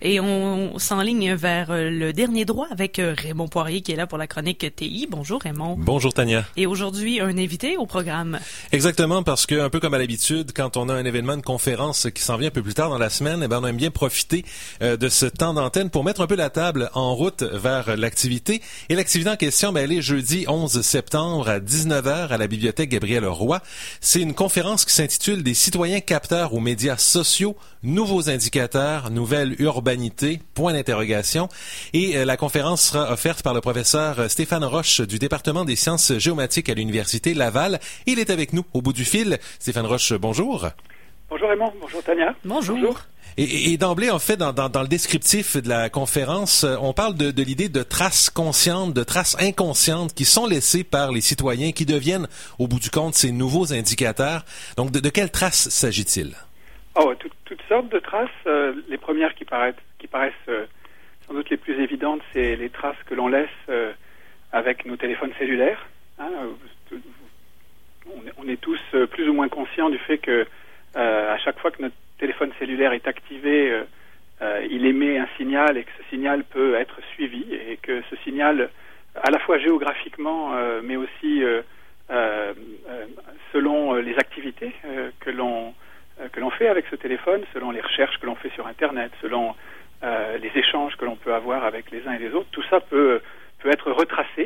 Et on s'enligne vers le dernier droit avec Raymond Poirier qui est là pour la chronique TI. Bonjour Raymond. Bonjour Tania. Et aujourd'hui, un invité au programme. Exactement, parce que un peu comme à l'habitude, quand on a un événement, une conférence qui s'en vient un peu plus tard dans la semaine, eh ben on aime bien profiter de ce temps d'antenne pour mettre un peu la table en route vers l'activité. Et l'activité en question, ben, elle est jeudi 11 septembre à 19h à la bibliothèque Gabriel-Roy. C'est une conférence qui s'intitule « Des citoyens capteurs aux médias sociaux, nouveaux indicateurs, nouvelle urbanité, point d'interrogation ». Et la conférence sera offerte par le professeur Stéphane Roche du département des sciences géomatiques à l'Université Laval. Il est avec nous au bout du fil. Stéphane Roche, bonjour. Bonjour Raymond, bonjour Tania. Bonjour. Et d'emblée, en fait, dans le descriptif de la conférence, on parle de l'idée de traces conscientes, de traces inconscientes qui sont laissées par les citoyens, qui deviennent, au bout du compte, ces nouveaux indicateurs. Donc, de quelles traces s'agit-il? Toutes sortes de traces. Les premières qui paraissent sans doute les plus évidentes, c'est les traces que l'on laisse avec nos téléphones cellulaires. On est tous plus ou moins conscients du fait que à chaque fois que notre téléphone cellulaire est activé, il émet un signal et que ce signal peut être suivi et que ce signal, à la fois géographiquement, mais aussi selon les activités que l'on fait avec ce téléphone, selon les recherches que l'on fait sur Internet, selon les échanges que l'on peut avoir avec les uns et les autres, tout ça peut être retracé.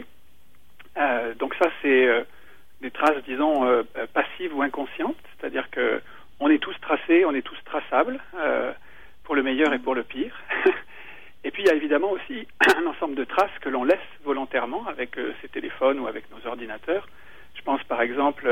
Donc ça, c'est des traces, disons, passives ou inconscientes, c'est-à-dire que on est tous tracés, on est tous traçables, pour le meilleur et pour le pire. Et puis il y a évidemment aussi un ensemble de traces que l'on laisse volontairement avec ces téléphones ou avec nos ordinateurs. Je pense par exemple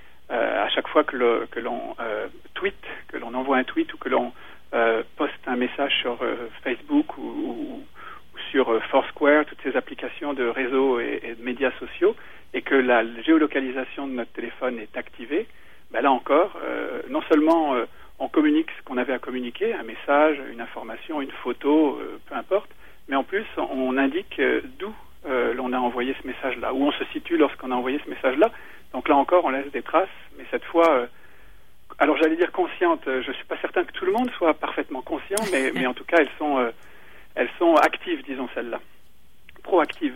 à chaque fois que l'on tweet, que l'on envoie un tweet ou que l'on poste un message sur Facebook ou sur Foursquare, toutes ces applications de réseaux et de médias sociaux, et que la géolocalisation de notre téléphone est activée, ben là encore, non seulement on communique ce qu'on avait à communiquer, un message, une information, une photo, peu importe, mais en plus on indique d'où l'on a envoyé ce message-là, où on se situe lorsqu'on a envoyé ce message-là. Donc là encore, on laisse des traces, mais cette fois, alors j'allais dire conscientes, je ne suis pas certain que tout le monde soit parfaitement conscient, mais en tout cas, elles sont actives, disons celles-là, proactives.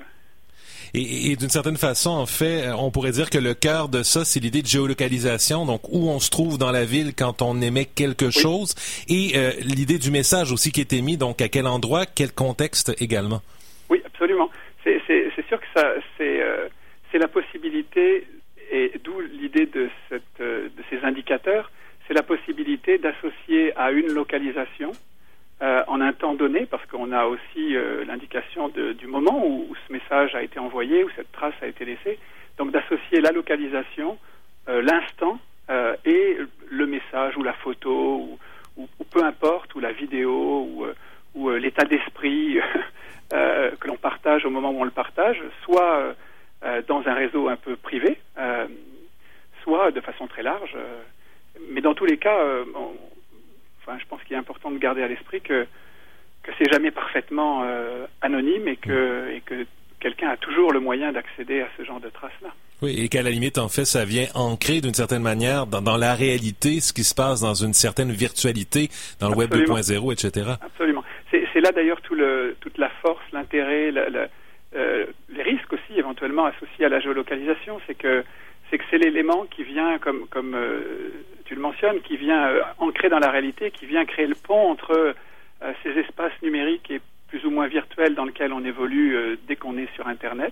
Et d'une certaine façon, en fait, on pourrait dire que le cœur de ça, c'est l'idée de géolocalisation, donc où on se trouve dans la ville quand on émet quelque chose, et l'idée du message aussi qui est émis, donc à quel endroit, quel contexte également. Oui, absolument. C'est sûr que ça, c'est la possibilité, et d'où l'idée de ces indicateurs, c'est la possibilité d'associer à une localisation en un temps donné, parce qu'on a aussi l'indication du moment où ce message a été envoyé, où cette trace a été laissée, donc d'associer la localisation, l'instant et le message ou la photo ou peu importe, ou la vidéo ou l'état d'esprit que l'on partage au moment où on le partage, soit dans un réseau un peu privé, soit de façon très large, mais dans tous les cas, je pense qu'il est important de garder à l'esprit que c'est jamais parfaitement anonyme et que quelqu'un a toujours le moyen d'accéder à ce genre de traces-là. Oui, et qu'à la limite, en fait, ça vient ancrer d'une certaine manière dans la réalité ce qui se passe dans une certaine virtualité, dans le Absolument. Web 2.0, etc. Absolument. C'est là d'ailleurs toute la force, l'intérêt, les risques aussi éventuellement associés à la géolocalisation, c'est que c'est l'élément qui vient, comme tu le mentionnes, qui vient ancrer dans la réalité, qui vient créer le pont entre ces espaces numériques et plus ou moins virtuels dans lesquels on évolue dès qu'on est sur Internet,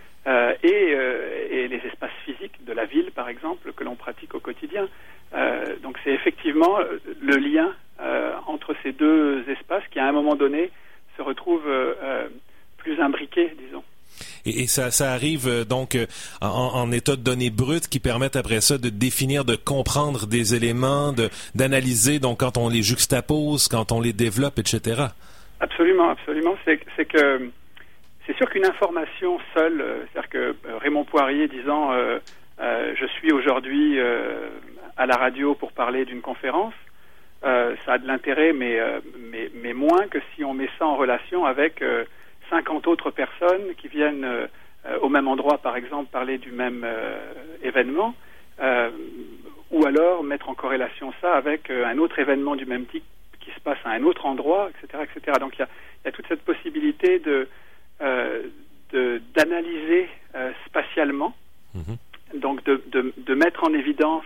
et les espaces physiques de la ville, par exemple, que l'on pratique au quotidien. Donc c'est effectivement le lien entre ces deux espaces qui, à un moment donné, se retrouvent plus imbriqués, disons. Et ça arrive donc en état de données brutes qui permettent après ça de définir, de comprendre des éléments, d'analyser donc quand on les juxtapose, quand on les développe, etc. Absolument. C'est sûr qu'une information seule, c'est-à-dire que Raymond Poirier disant je suis aujourd'hui à la radio pour parler d'une conférence, ça a de l'intérêt, mais moins que si on met ça en relation avec 50 autres personnes qui viennent au même endroit, par exemple, parler du même événement, ou alors mettre en corrélation ça avec un autre événement du même type qui qui se passe à un autre endroit, etc., etc. Donc il y a toute cette possibilité d'analyser spatialement, donc de mettre en évidence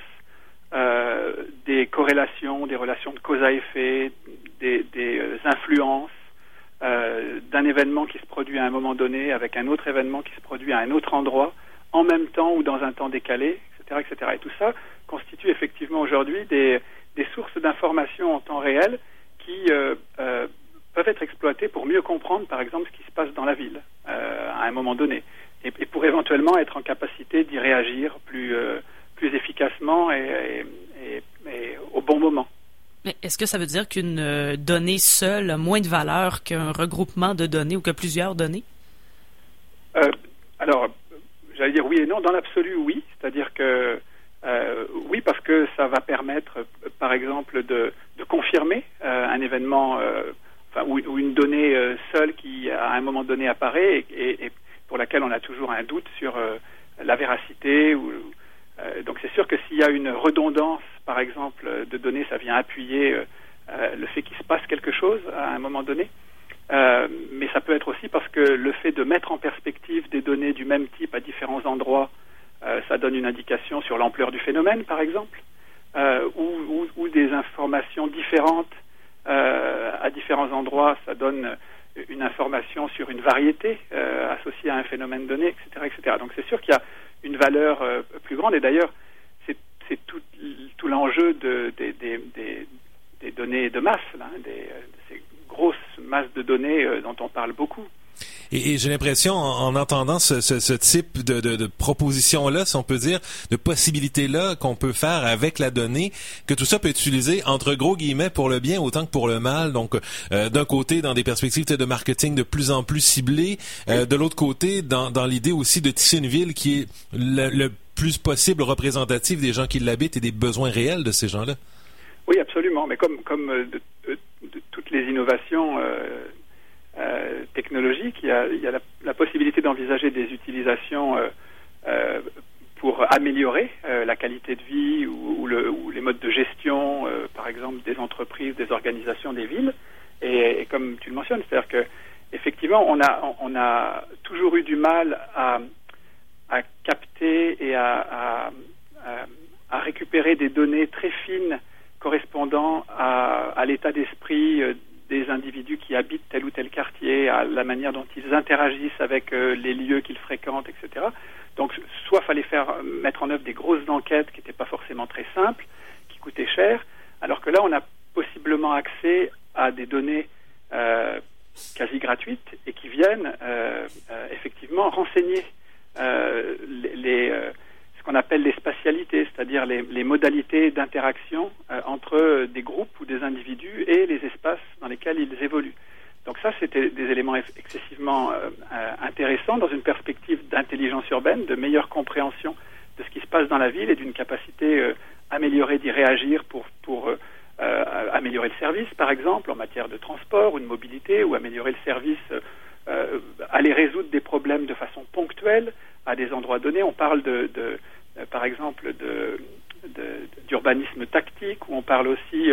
des corrélations, des relations de cause à effet, des influences d'un événement qui se produit à un moment donné avec un autre événement qui se produit à un autre endroit, en même temps ou dans un temps décalé, etc., etc. Et tout ça constitue effectivement aujourd'hui des sources d'informations en temps réel qui peuvent être exploitées pour mieux comprendre, par exemple, ce qui se passe dans la ville à un moment donné, et pour éventuellement être en capacité d'y réagir plus efficacement et au bon moment. Mais est-ce que ça veut dire qu'une donnée seule a moins de valeur qu'un regroupement de données ou que plusieurs données? Alors, j'allais dire oui et non. Dans l'absolu, oui. C'est-à-dire que oui, parce que ça va permettre, par exemple, de confirmer un événement ou une donnée seule qui, à un moment donné, apparaît et pour laquelle on a toujours un doute sur la véracité. Donc c'est sûr que s'il y a une redondance, par exemple, de données, ça vient appuyer le fait qu'il se passe quelque chose à un moment donné. Mais ça peut être aussi parce que le fait de mettre en perspective des données du même type à différents endroits, ça donne une indication sur l'ampleur du phénomène, par exemple, ou des informations différentes à différents endroits, ça donne une information sur une variété associée à un phénomène donné, etc., etc. Donc c'est sûr qu'il y a une valeur plus grande, et d'ailleurs c'est tout l'enjeu des données de masse, là, de ces grosses masses de données dont on parle beaucoup. Et j'ai l'impression, en entendant ce type de proposition-là, si on peut dire, de possibilités-là qu'on peut faire avec la donnée, que tout ça peut être utilisé entre gros guillemets pour le bien autant que pour le mal. Donc, d'un côté, dans des perspectives de marketing de plus en plus ciblées, de l'autre côté, dans l'idée aussi de tisser une ville qui est le plus possible représentative des gens qui l'habitent et des besoins réels de ces gens-là. Oui, absolument. Mais comme de toutes les innovations technologiques, il y a la possibilité d'envisager des utilisations pour améliorer la qualité de vie ou les modes de gestion, par exemple, des entreprises, des organisations, des villes. Et comme tu le mentionnes, c'est-à-dire que effectivement, on a toujours eu du mal à capter et à récupérer des données très fines correspondant à l'état d'esprit des individus qui habitent tel ou tel quartier, à la manière dont ils interagissent avec les lieux qu'ils fréquentent, etc. Donc, soit fallait mettre en œuvre des grosses enquêtes qui n'étaient pas forcément très simples, qui coûtaient cher, alors que là, on a possiblement accès à des données quasi gratuites et qui viennent effectivement renseigner ce qu'on appelle les spatialités, c'est-à-dire les modalités d'interaction entre des groupes ou des individus et les espaces dans lesquels ils évoluent. Donc ça, c'était des éléments excessivement intéressants dans une perspective d'intelligence urbaine, de meilleure compréhension de ce qui se passe dans la ville et d'une capacité améliorée d'y réagir pour améliorer le service, par exemple, en matière de transport ou de mobilité, ou améliorer le service, aller résoudre des problèmes de façon ponctuelle à des endroits donnés. On parle par exemple d'urbanisme tactique, où on parle aussi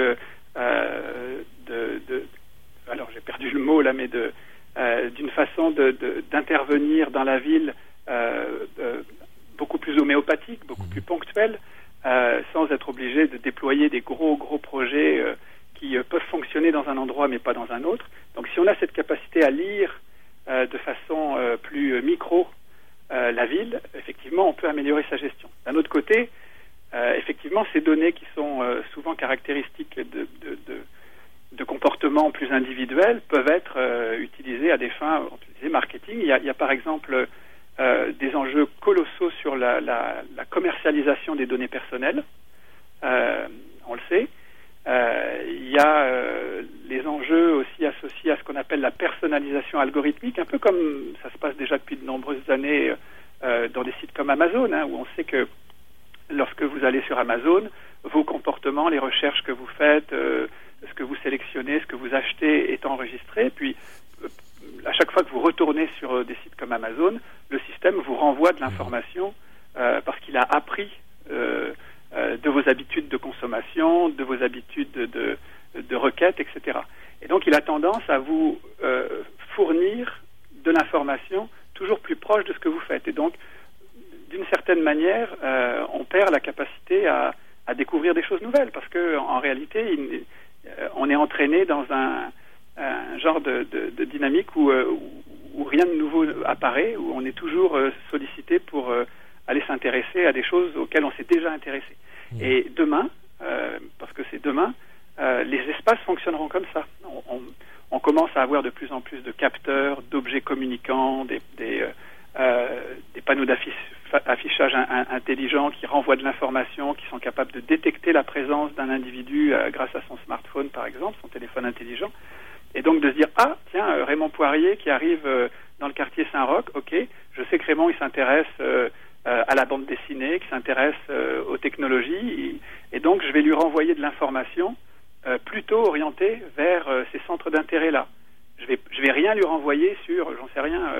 alors j'ai perdu le mot là, mais d'une façon d'intervenir dans la ville beaucoup plus homéopathique, beaucoup plus ponctuelle, sans être obligé de déployer des gros projets qui peuvent fonctionner dans un endroit mais pas dans un autre. Donc si on a cette capacité à lire de façon plus micro la ville, effectivement, on peut améliorer sa gestion. D'un autre côté, effectivement, ces données qui sont souvent caractéristiques de comportements plus individuels peuvent être utilisées à des fins, on disait, marketing. Il y a par exemple des enjeux colossaux sur la commercialisation des données personnelles. On le sait. Il y a les enjeux aussi associés à ce qu'on appelle la personnalisation algorithmique, un peu comme ça se passe déjà depuis de nombreuses années dans des sites comme Amazon, où on sait que lorsque vous allez sur Amazon, vos comportements, les recherches que vous faites, ce que vous sélectionnez, ce que vous achetez est enregistré. Puis, à chaque fois que vous retournez sur des sites comme Amazon, le système vous renvoie de l'information parce qu'il a appris de vos habitudes de consommation, de vos habitudes de requête, etc. vous fournir de l'information toujours plus proche de ce que vous faites. Et donc, d'une certaine manière, on perd la capacité à découvrir des choses nouvelles, parce que en réalité, on est entraîné dans un genre de dynamique où rien de nouveau apparaît, où on est toujours sollicité pour aller s'intéresser à des choses auxquelles on s'est déjà intéressé. Et demain, parce que c'est demain, les espaces fonctionneront comme ça. On commence à avoir de plus en plus de capteurs, d'objets communicants, des panneaux d'affichage intelligents qui renvoient de l'information, qui sont capables de détecter la présence d'un individu grâce à son smartphone, par exemple, son téléphone intelligent. Et donc de se dire, ah, tiens, Raymond Poirier qui arrive dans le quartier Saint-Roch, ok, je sais que Raymond, il s'intéresse à la bande dessinée, qu'il s'intéresse aux technologies, et donc je vais lui renvoyer de l'information plutôt orientée vers ces centres d'intérêt-là. Je vais rien lui renvoyer sur, j'en sais rien,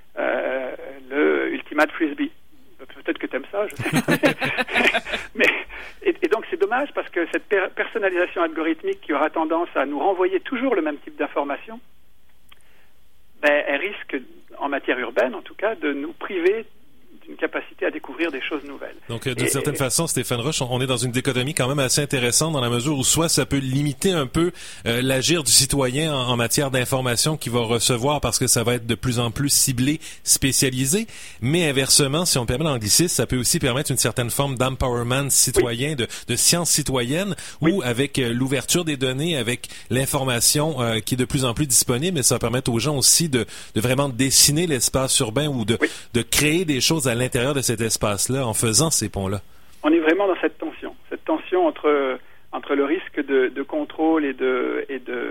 le Ultimate Frisbee. Peut-être que tu aimes ça, je sais. Et donc c'est dommage, parce que cette personnalisation algorithmique qui aura tendance à nous renvoyer toujours le même type d'information, elle risque, en matière urbaine en tout cas, de nous priver d'une capacité à découvrir des choses nouvelles. Donc, d'une certaine façon, Stéphane Roche, on est dans une dichotomie quand même assez intéressante, dans la mesure où soit ça peut limiter un peu l'agir du citoyen en matière d'information qu'il va recevoir, parce que ça va être de plus en plus ciblé, spécialisé, mais inversement, si on permet l'anglicisme, ça peut aussi permettre une certaine forme d'empowerment citoyen, oui, de science citoyenne, oui, où avec l'ouverture des données, avec l'information qui est de plus en plus disponible, ça va permettre aux gens aussi de vraiment dessiner l'espace urbain, ou de créer des choses à l'intérieur de cet espace-là en faisant ces ponts-là. On est vraiment dans cette tension entre le risque de contrôle et de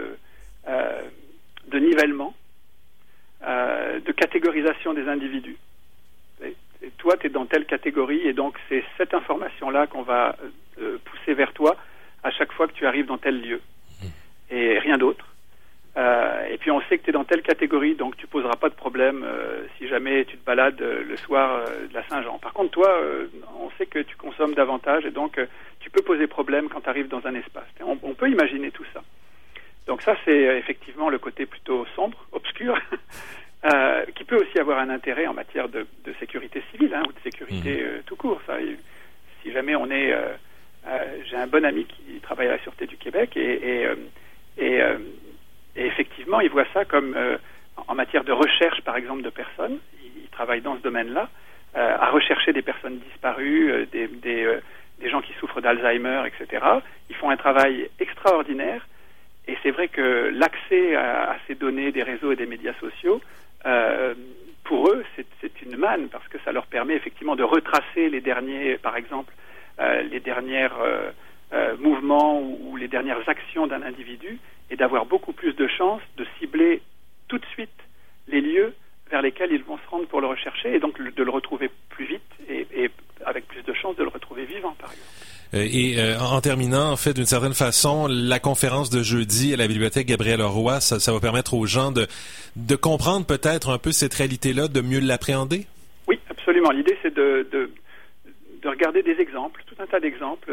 nivellement, de catégorisation des individus. Et toi, tu es dans telle catégorie, et donc c'est cette information-là qu'on va pousser vers toi à chaque fois que tu arrives dans tel lieu, et rien d'autre. Et puis on sait que tu es dans telle catégorie, donc tu poseras pas de problème si jamais tu te balades le soir de la Saint-Jean. Par contre, toi, on sait que tu consommes davantage, et donc tu peux poser problème quand tu arrives dans un espace. On peut imaginer tout ça. Donc ça, c'est effectivement le côté plutôt sombre, obscur, qui peut aussi avoir un intérêt en matière de sécurité civile, ou de sécurité tout court. Ça, si jamais on est... j'ai un bon ami qui travaille à la Sûreté du Québec, et effectivement, il voit ça comme, en matière de recherche, par exemple, de personnes. Il travaille dans ce domaine-là, à rechercher des personnes disparues, des gens qui souffrent d'Alzheimer, etc. Ils font un travail extraordinaire, et c'est vrai que l'accès à ces données des réseaux et des médias sociaux, pour eux, c'est une manne, parce que ça leur permet effectivement de retracer les derniers, par exemple, les dernières mouvements ou les dernières actions d'un individu, et d'avoir beaucoup plus de chances de cibler tout de suite les lieux vers lesquels ils vont se rendre pour le rechercher, et donc de le retrouver plus vite, et avec plus de chances de le retrouver vivant, par exemple. En terminant, en fait, d'une certaine façon, la conférence de jeudi à la bibliothèque Gabriel-Leroy, ça va permettre aux gens de comprendre peut-être un peu cette réalité-là, de mieux l'appréhender? Oui, absolument. L'idée, c'est de regarder des exemples, tout un tas d'exemples,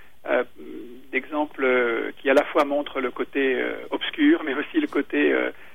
qui à la fois montrent le côté obscur, mais aussi le côté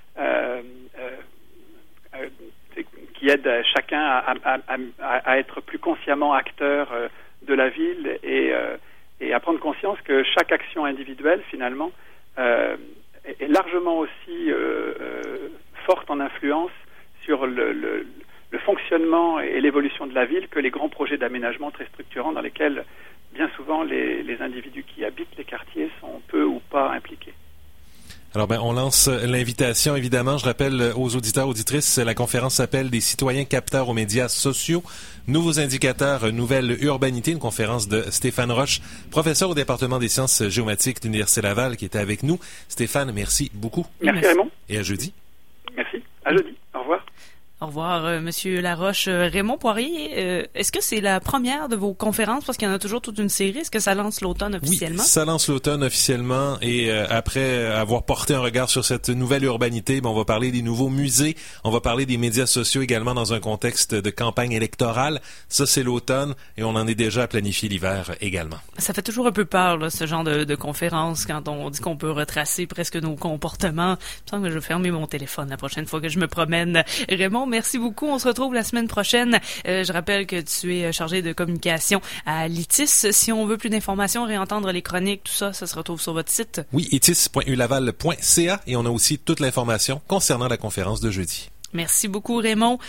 qui aide chacun à être plus consciemment acteur de la ville, et à prendre conscience que chaque action individuelle, finalement, est largement aussi forte en influence sur le fonctionnement et l'évolution de la ville que les grands projets d'aménagement très structurants dans lesquels bien souvent les individus qui habitent les quartiers sont peu ou pas impliqués. Alors, on lance l'invitation, évidemment. Je rappelle aux auditeurs, auditrices, la conférence s'appelle « Des citoyens capteurs aux médias sociaux. Nouveaux indicateurs, nouvelle urbanité », une conférence de Stéphane Roche, professeur au département des sciences géomatiques de l'Université Laval, qui était avec nous. Stéphane, merci beaucoup. Merci Raymond. Et à jeudi. Merci. À jeudi. Au revoir. Au revoir, Monsieur Laroche. Raymond Poirier, est-ce que c'est la première de vos conférences? Parce qu'il y en a toujours toute une série. Est-ce que ça lance l'automne officiellement? Oui, ça lance l'automne officiellement. Et après avoir porté un regard sur cette nouvelle urbanité, on va parler des nouveaux musées. On va parler des médias sociaux également dans un contexte de campagne électorale. Ça, c'est l'automne et on en est déjà à planifier l'hiver également. Ça fait toujours un peu peur, là, ce genre de conférence, quand on dit qu'on peut retracer presque nos comportements. Il me semble que je vais fermer mon téléphone la prochaine fois que je me promène. Raymond, merci beaucoup. On se retrouve la semaine prochaine. Je rappelle que tu es chargé de communication à l'ITIS. Si on veut plus d'informations, réentendre les chroniques, tout ça, ça se retrouve sur votre site. Oui, itis.ulaval.ca et on a aussi toute l'information concernant la conférence de jeudi. Merci beaucoup, Raymond.